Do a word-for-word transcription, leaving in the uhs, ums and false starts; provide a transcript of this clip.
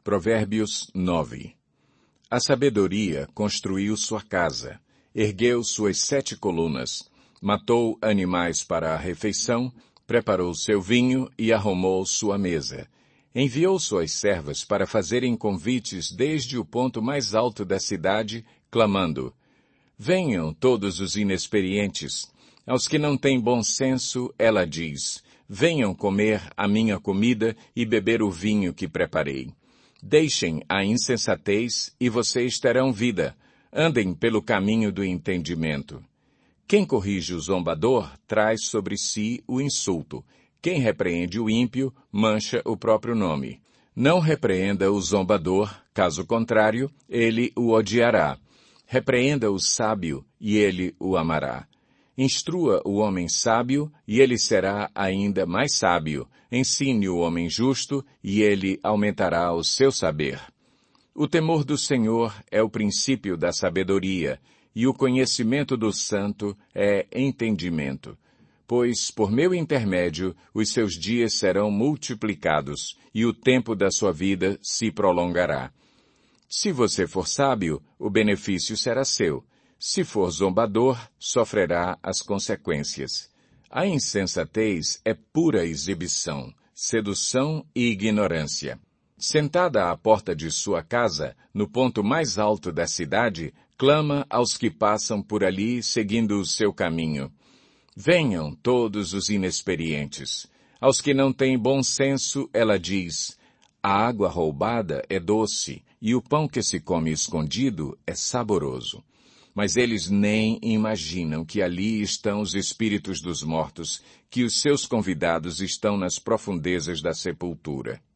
Provérbios nove. A sabedoria construiu sua casa, ergueu suas sete colunas, matou animais para a refeição, preparou seu vinho e arrumou sua mesa. Enviou suas servas para fazerem convites desde o ponto mais alto da cidade, clamando: venham todos os inexperientes. Aos que não têm bom senso, ela diz: venham comer a minha comida e beber o vinho que preparei. Deixem a insensatez e vocês terão vida. Andem pelo caminho do entendimento. Quem corrige o zombador traz sobre si o insulto. Quem repreende o ímpio mancha o próprio nome. Não repreenda o zombador, caso contrário, ele o odiará. Repreenda o sábio e ele o amará. Instrua o homem sábio e ele será ainda mais sábio. Ensine o homem justo e ele aumentará o seu saber. O temor do Senhor é o princípio da sabedoria, e o conhecimento do santo é entendimento. Pois, por meu intermédio, os seus dias serão multiplicados, e o tempo da sua vida se prolongará. Se você for sábio, o benefício será seu. Se for zombador, sofrerá as consequências. A insensatez é pura exibição, sedução e ignorância. Sentada à porta de sua casa, no ponto mais alto da cidade, clama aos que passam por ali seguindo o seu caminho. Venham todos os inexperientes. Aos que não têm bom senso, ela diz: a água roubada é doce, e o pão que se come escondido é saboroso. Mas eles nem imaginam que ali estão os espíritos dos mortos, que os seus convidados estão nas profundezas da sepultura.